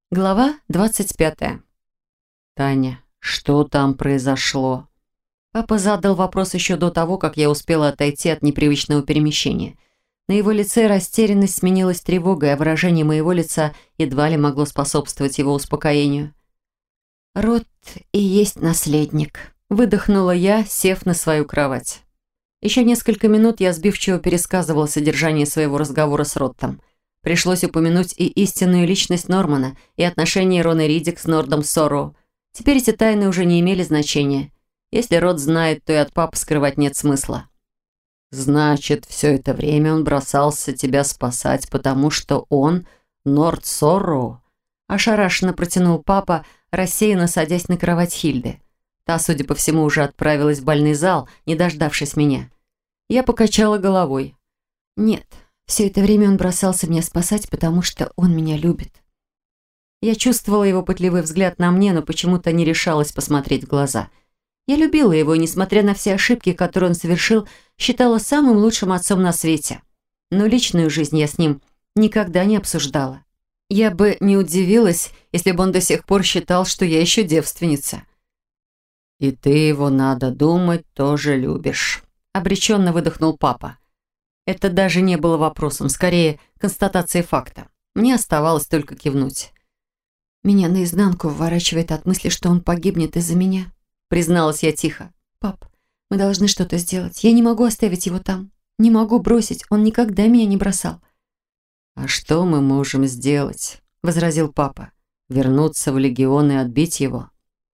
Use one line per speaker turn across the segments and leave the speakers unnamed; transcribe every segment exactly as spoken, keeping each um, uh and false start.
Глава двадцать пятая.
«Таня, что там произошло?»
Папа задал вопрос еще до того, как я успела отойти от непривычного перемещения. На его лице растерянность сменилась тревогой, а выражение моего лица едва ли могло способствовать его успокоению. «Род и есть наследник», — выдохнула я, сев на свою кровать. Еще несколько минут я сбивчиво пересказывала содержание своего разговора с Роттом. Пришлось упомянуть и истинную личность Нормана, и отношения Роны Ридик с Нордом Сорроу. Теперь эти тайны уже не имели значения. Если Рот знает, то и от папы скрывать нет смысла.
«Значит, все это время он бросался тебя спасать, потому что он Норд Сорроу?»
Ошарашенно протянул папа, рассеянно садясь на кровать Хильды. Та, судя по всему, уже отправилась в больный зал, не дождавшись меня. Я покачала головой. «Нет». Все это время он бросался меня спасать, потому что он меня любит. Я чувствовала его пытливый взгляд на мне, но почему-то не решалась посмотреть в глаза. Я любила его, и, несмотря на все ошибки, которые он совершил, считала самым лучшим отцом на свете. Но личную жизнь я с ним никогда не обсуждала. Я бы не удивилась, если бы он до сих пор считал, что я еще девственница.
«И ты его, надо думать, тоже любишь»,
— обреченно выдохнул папа. Это даже не было вопросом, скорее констатацией факта. Мне оставалось только кивнуть. «Меня наизнанку выворачивает от мысли, что он погибнет из-за меня», призналась я тихо. «Пап, мы должны что-то сделать. Я не могу оставить его там. Не могу бросить. Он никогда меня не бросал».
«А что мы можем сделать?» возразил папа. «Вернуться в легион и отбить его?»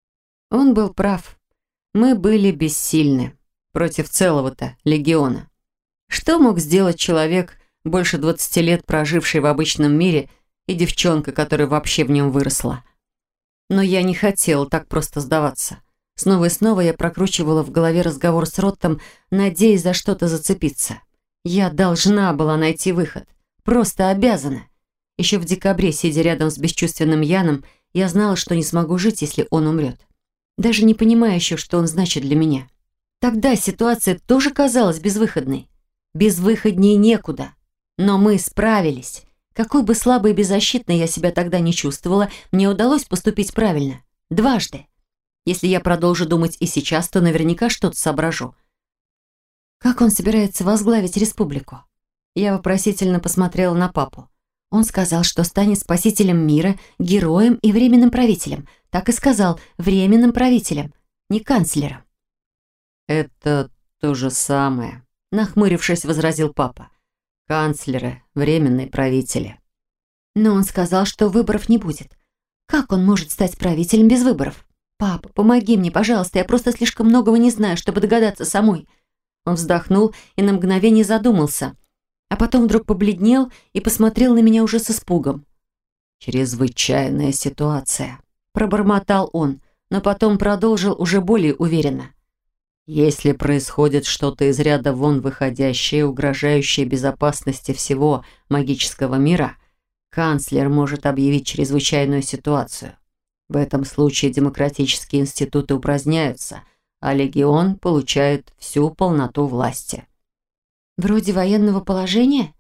Он был прав. Мы были бессильны против целого-то легиона. Что мог сделать человек, больше двадцати лет проживший в обычном мире, и девчонка, которая вообще в нем выросла? Но я не хотела так просто сдаваться. Снова и снова я прокручивала в голове разговор с Роттом, надеясь за что-то зацепиться. Я должна была найти выход. Просто обязана. Еще в декабре, сидя рядом с бесчувственным Яном, я знала, что не смогу жить, если он умрет. Даже не понимая еще, что он значит для меня. Тогда ситуация тоже казалась безвыходной. Безвыходнее некуда. Но мы справились. Какой бы слабой и беззащитной я себя тогда не чувствовала, мне удалось поступить правильно. Дважды. Если я продолжу думать и сейчас, то наверняка что-то соображу. Как он собирается возглавить республику? Я вопросительно посмотрела на папу. Он сказал, что станет спасителем мира, героем и временным правителем. Так и сказал, временным правителем, не канцлером.
«Это то же самое», нахмурившись, возразил папа. «Канцлеры, временные правители».
Но он сказал, что выборов не будет. Как он может стать правителем без выборов? Папа, помоги мне, пожалуйста, я просто слишком многого не знаю, чтобы догадаться самой. Он вздохнул и на мгновение задумался, а потом вдруг побледнел и посмотрел на меня уже с испугом.
«Чрезвычайная ситуация»,
пробормотал он, но потом продолжил уже более уверенно.
«Если происходит что-то из ряда вон выходящее, угрожающее безопасности всего магического мира, канцлер может объявить чрезвычайную ситуацию. В этом случае демократические институты упраздняются, а легион получает всю полноту власти».
«Вроде военного положения?»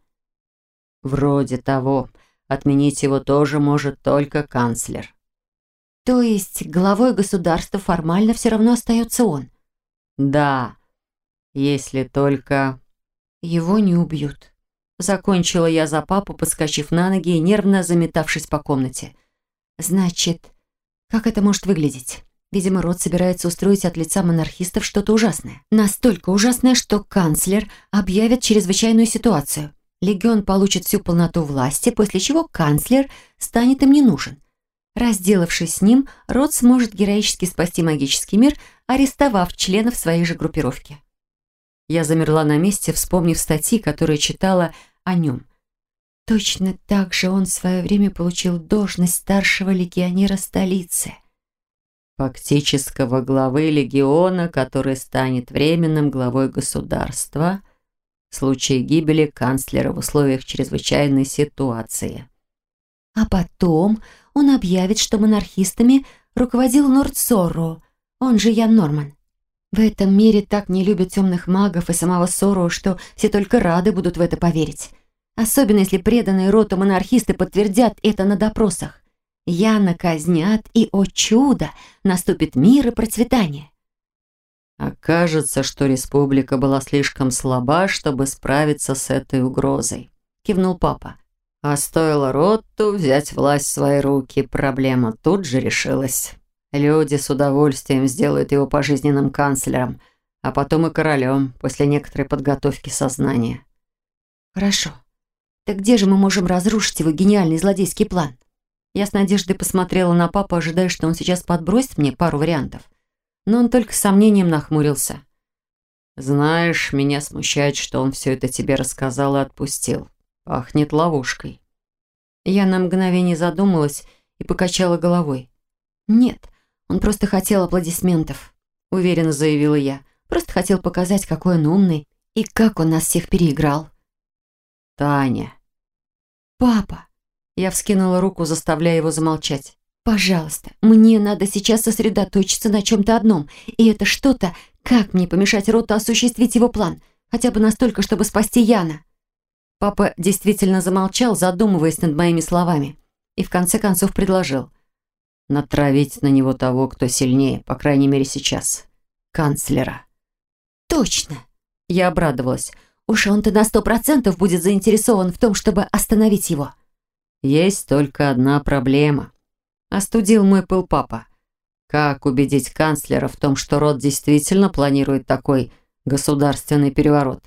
«Вроде того. Отменить его тоже может только канцлер».
«То есть главой государства формально все равно остается он?»
«Да, если только...»
«Его не убьют». Закончила я за папу, подскочив на ноги и нервно заметавшись по комнате. «Значит, как это может выглядеть? Видимо, Рот собирается устроить от лица монархистов что-то ужасное. Настолько ужасное, что канцлер объявит чрезвычайную ситуацию. Легион получит всю полноту власти, после чего канцлер станет им не нужен. Разделавшись с ним, Рот сможет героически спасти магический мир, арестовав членов своей же группировки». Я замерла на месте, вспомнив статьи, которые читала о нем. Точно так же он в свое время получил должность старшего легионера столицы.
«Фактического главы легиона, который станет временным главой государства в случае гибели канцлера в условиях чрезвычайной ситуации».
А потом он объявит, что монархистами руководил Норд Сорроу, он же Ян Норман. В этом мире так не любят темных магов и самого Сорроу, что все только рады будут в это поверить. Особенно если преданные Роту монархисты подтвердят это на допросах. Яна казнят, и, о чудо, наступит мир и процветание.
«Окажется, что республика была слишком слаба, чтобы справиться с этой угрозой», — кивнул папа. «А стоило Ротту взять власть в свои руки, проблема тут же решилась. Люди с удовольствием сделают его пожизненным канцлером, а потом и королем после некоторой подготовки сознания».
«Хорошо. Так где же мы можем разрушить его гениальный злодейский план?» Я с надеждой посмотрела на папу, ожидая, что он сейчас подбросит мне пару вариантов. Но он только с сомнением нахмурился.
«Знаешь, меня смущает, что он все это тебе рассказал и отпустил. Пахнет ловушкой».
Я на мгновение задумалась и покачала головой. «Нет, он просто хотел аплодисментов», — уверенно заявила я. «Просто хотел показать, какой он умный и как он нас всех переиграл».
«Таня».
«Папа». Я вскинула руку, заставляя его замолчать. «Пожалуйста, мне надо сейчас сосредоточиться на чем-то одном. И это что-то, как мне помешать Ротту осуществить его план, хотя бы настолько, чтобы спасти Яна». Папа действительно замолчал, задумываясь над моими словами, и в конце концов предложил.
«Натравить на него того, кто сильнее, по крайней мере сейчас. Канцлера».
«Точно!» Я обрадовалась. «Уж он-то на сто процентов будет заинтересован в том, чтобы остановить его».
«Есть только одна проблема», — остудил мой пыл папа. «Как убедить канцлера в том, что Ротт действительно планирует такой государственный переворот?»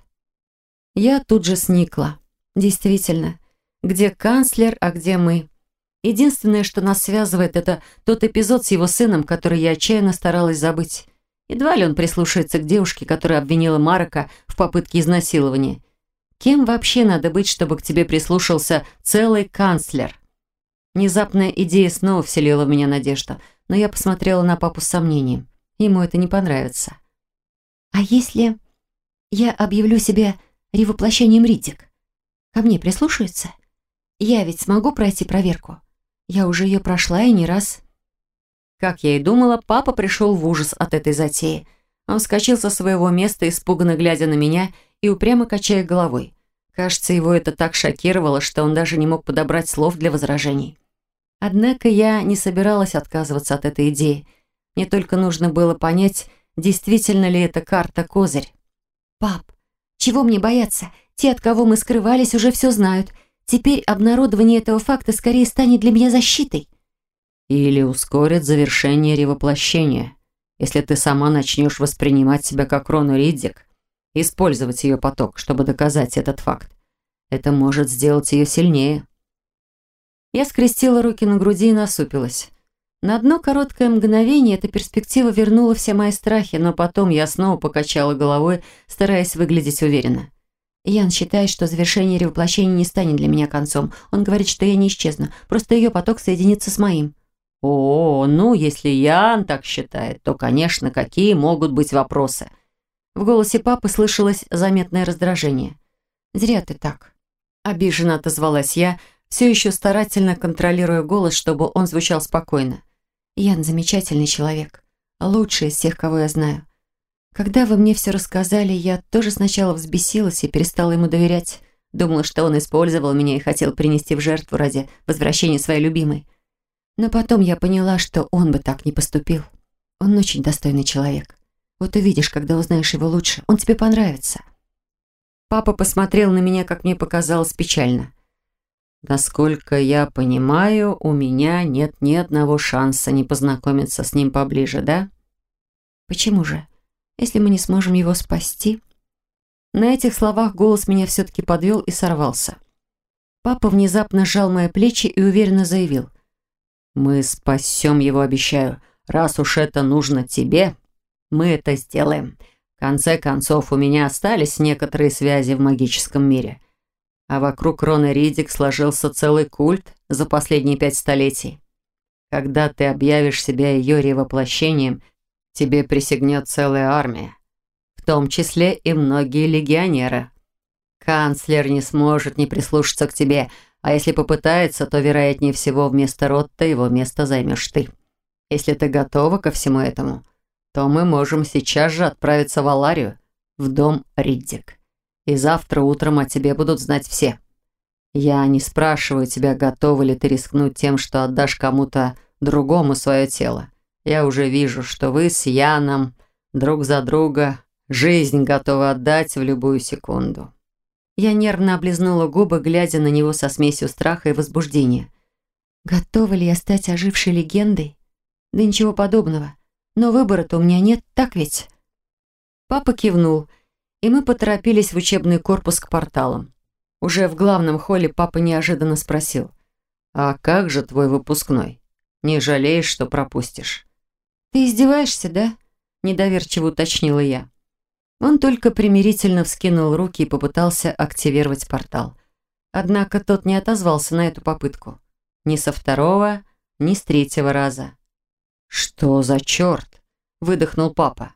Я тут же сникла. Действительно, где канцлер, а где мы? Единственное, что нас связывает, это тот эпизод с его сыном, который я отчаянно старалась забыть. Едва ли он прислушается к девушке, которая обвинила Марека в попытке изнасилования. Кем вообще надо быть, чтобы к тебе прислушался целый канцлер? Внезапная идея снова вселила в меня надежду, но я посмотрела на папу с сомнением. Ему это не понравится. «А если я объявлю себя ревоплощением Риддик? Ко мне прислушаются? Я ведь смогу пройти проверку? Я уже ее прошла и не раз». Как я и думала, папа пришел в ужас от этой затеи. Он вскочил со своего места, испуганно глядя на меня и упрямо качая головой. Кажется, его это так шокировало, что он даже не мог подобрать слов для возражений. Однако я не собиралась отказываться от этой идеи. Мне только нужно было понять, действительно ли это карта-козырь. «Пап, чего мне бояться? Те, от кого мы скрывались, уже все знают. Теперь обнародование этого факта скорее станет для меня защитой».
«Или ускорит завершение ревоплощения, если ты сама начнешь воспринимать себя как Рону Риддик, использовать ее поток, чтобы доказать этот факт. Это может сделать ее сильнее». Я скрестила руки на груди и насупилась. На одно короткое мгновение эта перспектива вернула все мои страхи, но потом я снова покачала головой, стараясь выглядеть уверенно. Ян считает, что завершение ревоплощения не станет для меня концом. Он говорит, что я не исчезну, просто ее поток соединится с моим. «О, ну, если Ян так считает, то, конечно, какие могут быть вопросы?»
В голосе папы слышалось заметное раздражение. «Зря ты так», — обиженно отозвалась я, все еще старательно контролируя голос, чтобы он звучал спокойно. «Ян замечательный человек, лучший из всех, кого я знаю. Когда вы мне все рассказали, я тоже сначала взбесилась и перестала ему доверять. Думала, что он использовал меня и хотел принести в жертву ради возвращения своей любимой. Но потом я поняла, что он бы так не поступил. Он очень достойный человек. Вот увидишь, когда узнаешь его лучше, он тебе понравится». Папа посмотрел на меня, как мне показалось, печально.
«Насколько я понимаю, у меня нет ни одного шанса не познакомиться с ним поближе, да?»
«Почему же? Если мы не сможем его спасти?» На этих словах голос меня все-таки подвел и сорвался. Папа внезапно сжал мои плечи и уверенно заявил.
«Мы спасем его, обещаю. Раз уж это нужно тебе, мы это сделаем. В конце концов, у меня остались некоторые связи в магическом мире. А вокруг Роны Риддик сложился целый культ за последние пять столетий. Когда ты объявишь себя ее ревоплощением, тебе присягнет целая армия, в том числе и многие легионеры. Канцлер не сможет не прислушаться к тебе, а если попытается, то, вероятнее всего, вместо Ротта его место займешь ты. Если ты готова ко всему этому, то мы можем сейчас же отправиться в Аларию, в дом Риддик. И завтра утром о тебе будут знать все. Я не спрашиваю тебя, готова ли ты рискнуть тем, что отдашь кому-то другому свое тело. Я уже вижу, что вы с Яном друг за друга жизнь готовы отдать в любую секунду».
Я нервно облизнула губы, глядя на него со смесью страха и возбуждения. Готова ли я стать ожившей легендой? Да ничего подобного. Но выбора-то у меня нет, так ведь? Папа кивнул, и мы поторопились в учебный корпус к порталам. Уже в главном холле папа неожиданно спросил.
«А как же твой выпускной? Не жалеешь, что пропустишь?»
«Ты издеваешься, да?» – недоверчиво уточнила я. Он только примирительно вскинул руки и попытался активировать портал. Однако тот не отозвался на эту попытку. Ни со второго, ни с третьего раза.
«Что за черт?» – выдохнул папа.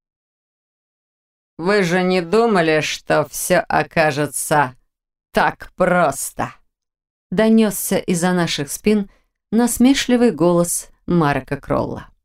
«Вы же не думали, что все окажется так просто?»
Донесся из-за наших спин насмешливый голос Марека Кролла.